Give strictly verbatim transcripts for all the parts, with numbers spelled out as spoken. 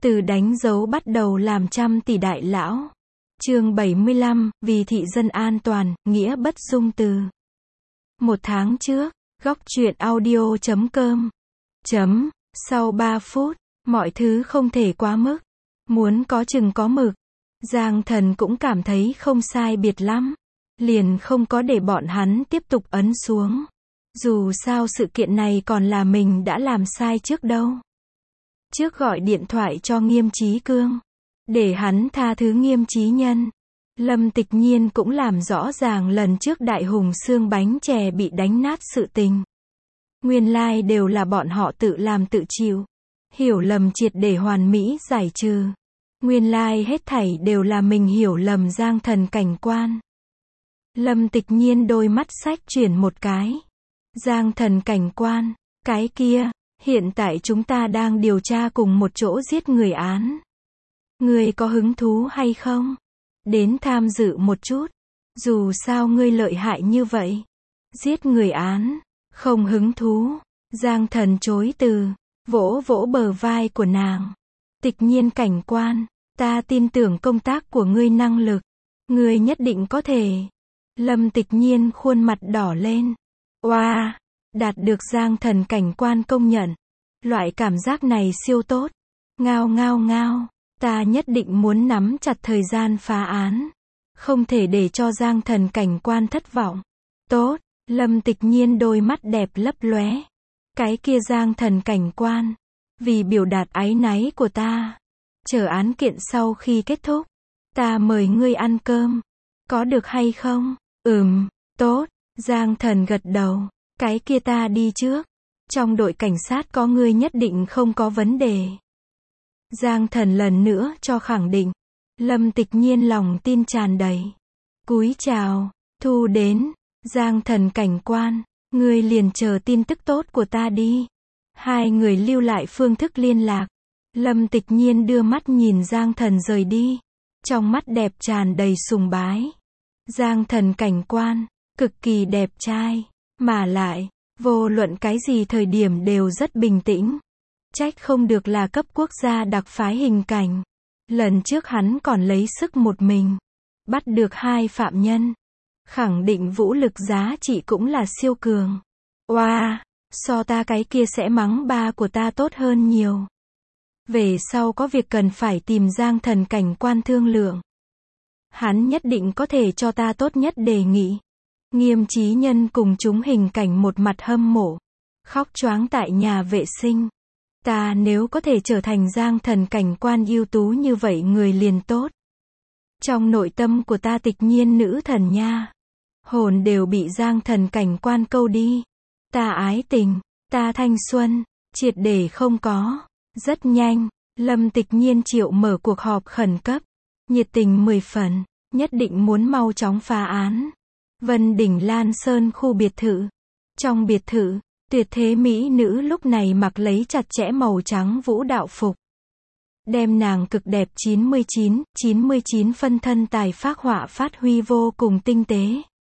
Từ đánh dấu bắt đầu làm trăm tỷ đại lão. Chương bảy mươi lăm, vì thị dân an toàn, nghĩa bất dung từ. Một tháng trước, góc truyện audio chấm com. Chấm, sau ba phút, mọi thứ không thể quá mức. Muốn có chừng có mực. Giang Thần cũng cảm thấy không sai biệt lắm. Liền không có để bọn hắn tiếp tục ấn xuống. Dù sao sự kiện này còn là mình đã làm sai trước đâu. Trước gọi điện thoại cho Nghiêm Chí Cương. Để hắn tha thứ Nghiêm Chí Nhân. Lâm Tịch Nhiên cũng làm rõ ràng lần trước Đại Hùng xương bánh chè bị đánh nát sự tình. Nguyên lai đều là bọn họ tự làm tự chịu. Hiểu lầm triệt để hoàn mỹ giải trừ. Nguyên lai hết thảy đều là mình hiểu lầm Giang Thần cảnh quan. Lâm Tịch Nhiên đôi mắt sách chuyển một cái. Giang Thần cảnh quan, cái kia, hiện tại chúng ta đang điều tra cùng một chỗ giết người án. Ngươi có hứng thú hay không? Đến tham dự một chút. Dù sao ngươi lợi hại như vậy. Giết người án, không hứng thú. Giang Thần chối từ, vỗ vỗ bờ vai của nàng. Tịch Nhiên cảnh quan, ta tin tưởng công tác của ngươi năng lực. Ngươi nhất định có thể. Lâm Tịch Nhiên khuôn mặt đỏ lên. Oa, wow, đạt được Giang Thần cảnh quan công nhận. Loại cảm giác này siêu tốt. Ngao ngao ngao, ta nhất định muốn nắm chặt thời gian phá án. Không thể để cho Giang Thần cảnh quan thất vọng. Tốt, Lâm Tịch Nhiên đôi mắt đẹp lấp lóe. Cái kia Giang Thần cảnh quan, vì biểu đạt áy náy của ta, chờ án kiện sau khi kết thúc, ta mời ngươi ăn cơm. Có được hay không? Ừm, tốt, Giang Thần gật đầu. Cái kia ta đi trước. Trong đội cảnh sát có ngươi nhất định không có vấn đề. Giang Thần lần nữa cho khẳng định. Lâm Tịch Nhiên lòng tin tràn đầy. Cúi chào, thu đến. Giang Thần cảnh quan, ngươi liền chờ tin tức tốt của ta đi. Hai người lưu lại phương thức liên lạc. Lâm Tịch Nhiên đưa mắt nhìn Giang Thần rời đi. Trong mắt đẹp tràn đầy sùng bái. Giang Thần cảnh quan, cực kỳ đẹp trai. Mà lại, vô luận cái gì thời điểm đều rất bình tĩnh. Trách không được là cấp quốc gia đặc phái hình cảnh. Lần trước hắn còn lấy sức một mình. Bắt được hai phạm nhân. Khẳng định vũ lực giá trị cũng là siêu cường. Oa, wow, so ta cái kia sẽ mắng ba của ta tốt hơn nhiều. Về sau có việc cần phải tìm Giang Thần cảnh quan thương lượng. Hắn nhất định có thể cho ta tốt nhất đề nghị. Nghiêm Chí Nhân cùng chúng hình cảnh một mặt hâm mộ. Khóc choáng tại nhà vệ sinh. Ta nếu có thể trở thành Giang Thần cảnh quan ưu tú như vậy người liền tốt. Trong nội tâm của ta Tịch Nhiên nữ thần nha. Hồn đều bị Giang Thần cảnh quan câu đi. Ta ái tình, ta thanh xuân, triệt để không có. Rất nhanh, Lâm Tịch Nhiên triệu mở cuộc họp khẩn cấp. Nhiệt tình mười phần, nhất định muốn mau chóng phá án. Vân Đỉnh Lan Sơn khu biệt thự. Trong biệt thự, tuyệt thế mỹ nữ lúc này mặc lấy chặt chẽ màu trắng vũ đạo phục. Đem nàng cực đẹp chín mươi chín, chín mươi chín phân thân tài phác họa phát huy vô cùng tinh tế.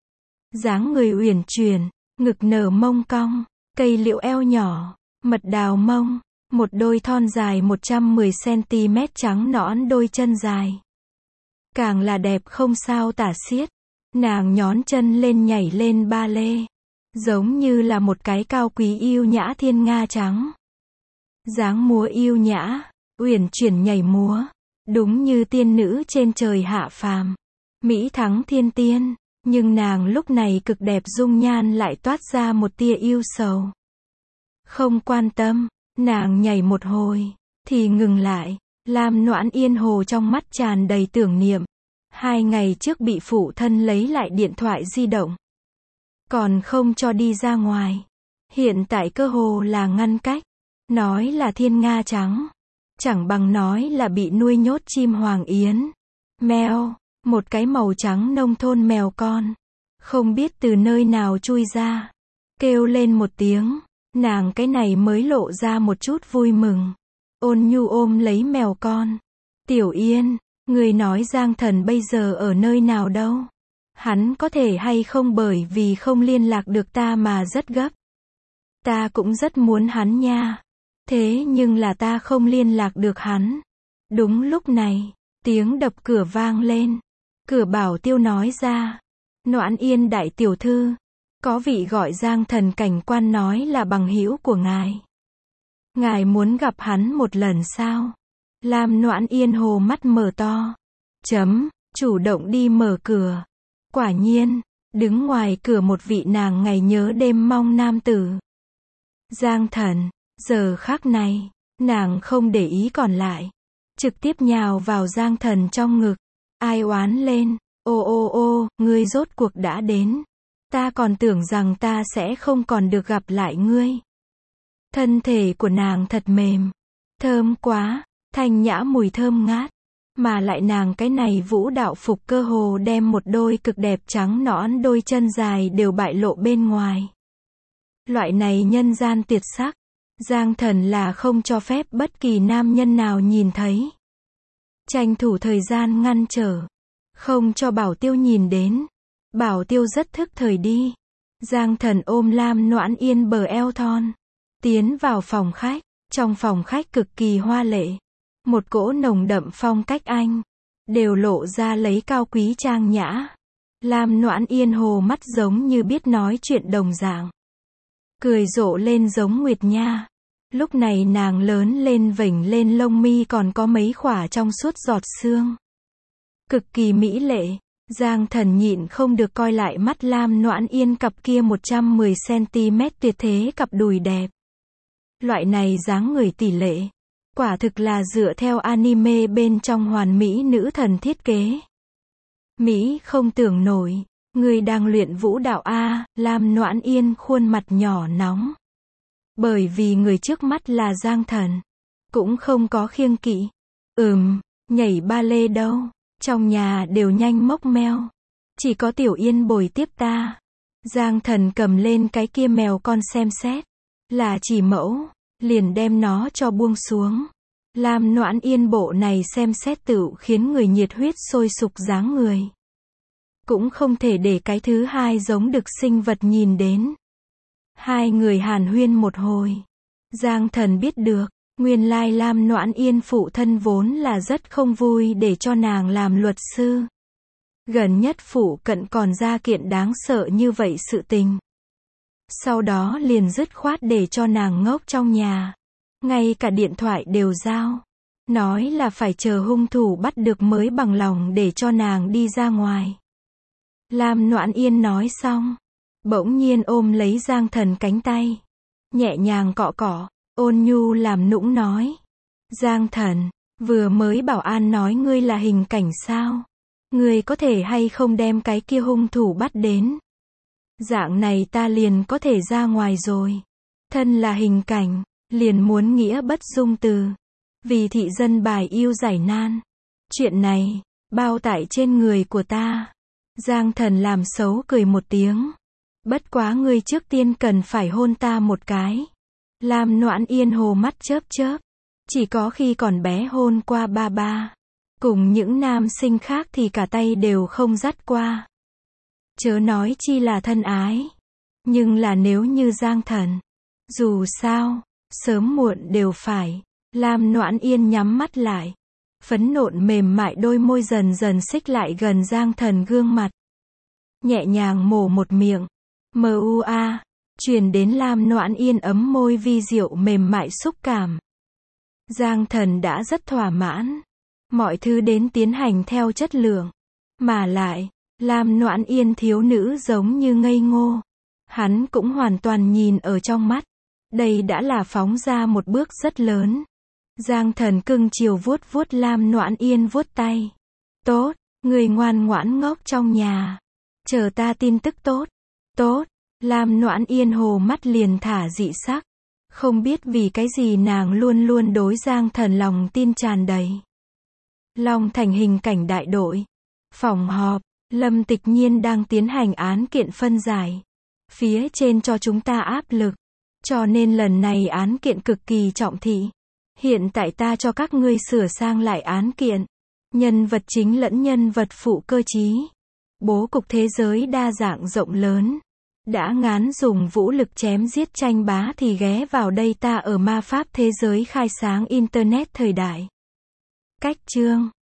Dáng người uyển chuyển, ngực nở mông cong, cây liễu eo nhỏ, mật đào mông, một đôi thon dài một trăm mười xăng-ti-mét trắng nõn đôi chân dài. Càng là đẹp không sao tả xiết. Nàng nhón chân lên nhảy lên ba lê. Giống như là một cái cao quý yêu nhã thiên nga trắng. Dáng múa yêu nhã, uyển chuyển nhảy múa. Đúng như tiên nữ trên trời hạ phàm. Mỹ thắng thiên tiên. Nhưng nàng lúc này cực đẹp dung nhan lại toát ra một tia yêu sầu. Không quan tâm, nàng nhảy một hồi, thì ngừng lại. Lam Noãn Yên Hồ trong mắt tràn đầy tưởng niệm. Hai ngày trước bị phụ thân lấy lại điện thoại di động. Còn không cho đi ra ngoài. Hiện tại cơ hồ là ngăn cách. Nói là thiên nga trắng. Chẳng bằng nói là bị nuôi nhốt chim hoàng yến. Mèo, một cái màu trắng nông thôn mèo con. Không biết từ nơi nào chui ra. Kêu lên một tiếng. Nàng cái này mới lộ ra một chút vui mừng. Ôn nhu ôm lấy mèo con. Tiểu Yên, người nói Giang Thần bây giờ ở nơi nào đâu? Hắn có thể hay không bởi vì không liên lạc được ta mà rất gấp. Ta cũng rất muốn hắn nha. Thế nhưng là ta không liên lạc được hắn. Đúng lúc này, tiếng đập cửa vang lên. Cửa bảo tiêu nói ra. Noãn Yên đại tiểu thư, có vị gọi Giang Thần cảnh quan nói là bằng hữu của ngài. Ngài muốn gặp hắn một lần sao? Lam Noãn Yên hồ mắt mở to. Chấm, chủ động đi mở cửa. Quả nhiên, đứng ngoài cửa một vị nàng ngày nhớ đêm mong nam tử. Giang Thần, giờ khắc này, nàng không để ý còn lại. Trực tiếp nhào vào Giang Thần trong ngực. Ai oán lên, ô ô ô, ngươi rốt cuộc đã đến. Ta còn tưởng rằng ta sẽ không còn được gặp lại ngươi. Thân thể của nàng thật mềm. Thơm quá, thanh nhã mùi thơm ngát. Mà lại nàng cái này vũ đạo phục cơ hồ đem một đôi cực đẹp trắng nõn đôi chân dài đều bại lộ bên ngoài. Loại này nhân gian tuyệt sắc. Giang Thần là không cho phép bất kỳ nam nhân nào nhìn thấy. Tranh thủ thời gian ngăn trở. Không cho Bảo Tiêu nhìn đến. Bảo Tiêu rất thức thời đi. Giang Thần ôm Lam Noãn Yên bờ eo thon. Tiến vào phòng khách. Trong phòng khách cực kỳ hoa lệ. Một cỗ nồng đậm phong cách Anh. Đều lộ ra lấy cao quý trang nhã. Lam Noãn Yên hồ mắt giống như biết nói chuyện đồng dạng. Cười rộ lên giống Nguyệt Nha. Lúc này nàng lớn lên vểnh lên lông mi còn có mấy khỏa trong suốt giọt sương. Cực kỳ mỹ lệ. Giang Thần nhịn không được coi lại mắt Lam Noãn Yên cặp kia một trăm mười xăng-ti-mét tuyệt thế cặp đùi đẹp. Loại này dáng người tỷ lệ. Quả thực là dựa theo anime bên trong hoàn mỹ nữ thần thiết kế. Mỹ không tưởng nổi. Người đang luyện vũ đạo A, Lam Noãn Yên khuôn mặt nhỏ nóng. Bởi vì người trước mắt là Giang Thần. Cũng không có khiêng kỵ. Ừm, nhảy ba lê đâu. Trong nhà đều nhanh mốc meo. Chỉ có Tiểu Yên bồi tiếp ta. Giang Thần cầm lên cái kia mèo con xem xét. Là chỉ mẫu. Liền đem nó cho buông xuống. Lam Noãn Yên bộ này xem xét tựu khiến người nhiệt huyết sôi sục dáng người. Cũng không thể để cái thứ hai giống được sinh vật nhìn đến. Hai người hàn huyên một hồi. Giang Thần biết được, nguyên lai Lam Noãn Yên phụ thân vốn là rất không vui để cho nàng làm luật sư. Gần nhất phụ cận còn ra kiện đáng sợ như vậy sự tình. Sau đó liền dứt khoát để cho nàng ngốc trong nhà. Ngay cả điện thoại đều giao. Nói là phải chờ hung thủ bắt được mới bằng lòng để cho nàng đi ra ngoài. Lam Noãn Yên nói xong. Bỗng nhiên ôm lấy Giang Thần cánh tay. Nhẹ nhàng cọ cọ, ôn nhu làm nũng nói. Giang Thần, vừa mới bảo an nói ngươi là hình cảnh sao? Ngươi có thể hay không đem cái kia hung thủ bắt đến? Dạng này ta liền có thể ra ngoài rồi. Thân là hình cảnh, liền muốn nghĩa bất dung từ. Vì thị dân bài yêu giải nan. Chuyện này, bao tải trên người của ta. Giang Thần làm xấu cười một tiếng. Bất quá ngươi trước tiên cần phải hôn ta một cái. Lam Noãn Yên hồ mắt chớp chớp. Chỉ có khi còn bé hôn qua ba ba. Cùng những nam sinh khác thì cả tay đều không dắt qua. Chớ nói chi là thân ái. Nhưng là nếu như Giang Thần. Dù sao, sớm muộn đều phải. Lam Noãn Yên nhắm mắt lại. Phấn nộn mềm mại đôi môi dần dần xích lại gần Giang Thần gương mặt. Nhẹ nhàng mổ một miệng. Mua, truyền đến Lam Noãn Yên ấm môi vi diệu mềm mại xúc cảm. Giang Thần đã rất thỏa mãn. Mọi thứ đến tiến hành theo chất lượng. Mà lại, Lam Noãn Yên thiếu nữ giống như ngây ngô. Hắn cũng hoàn toàn nhìn ở trong mắt. Đây đã là phóng ra một bước rất lớn. Giang Thần cưng chiều vuốt vuốt Lam Noãn Yên vuốt tay. Tốt, người ngoan ngoãn ngốc trong nhà. Chờ ta tin tức tốt. Tốt, Lam Noãn Yên hồ mắt liền thả dị sắc. Không biết vì cái gì nàng luôn luôn đối Giang Thần lòng tin tràn đầy. Long Thành hình cảnh đại đội. Phòng họp, Lâm Tịch Nhiên đang tiến hành án kiện phân giải. Phía trên cho chúng ta áp lực. Cho nên lần này án kiện cực kỳ trọng thị. Hiện tại ta cho các ngươi sửa sang lại án kiện. Nhân vật chính lẫn nhân vật phụ cơ trí. Bố cục thế giới đa dạng rộng lớn. Đã ngán dùng vũ lực chém giết tranh bá thì ghé vào đây ta ở ma pháp thế giới khai sáng Internet thời đại. Cách chương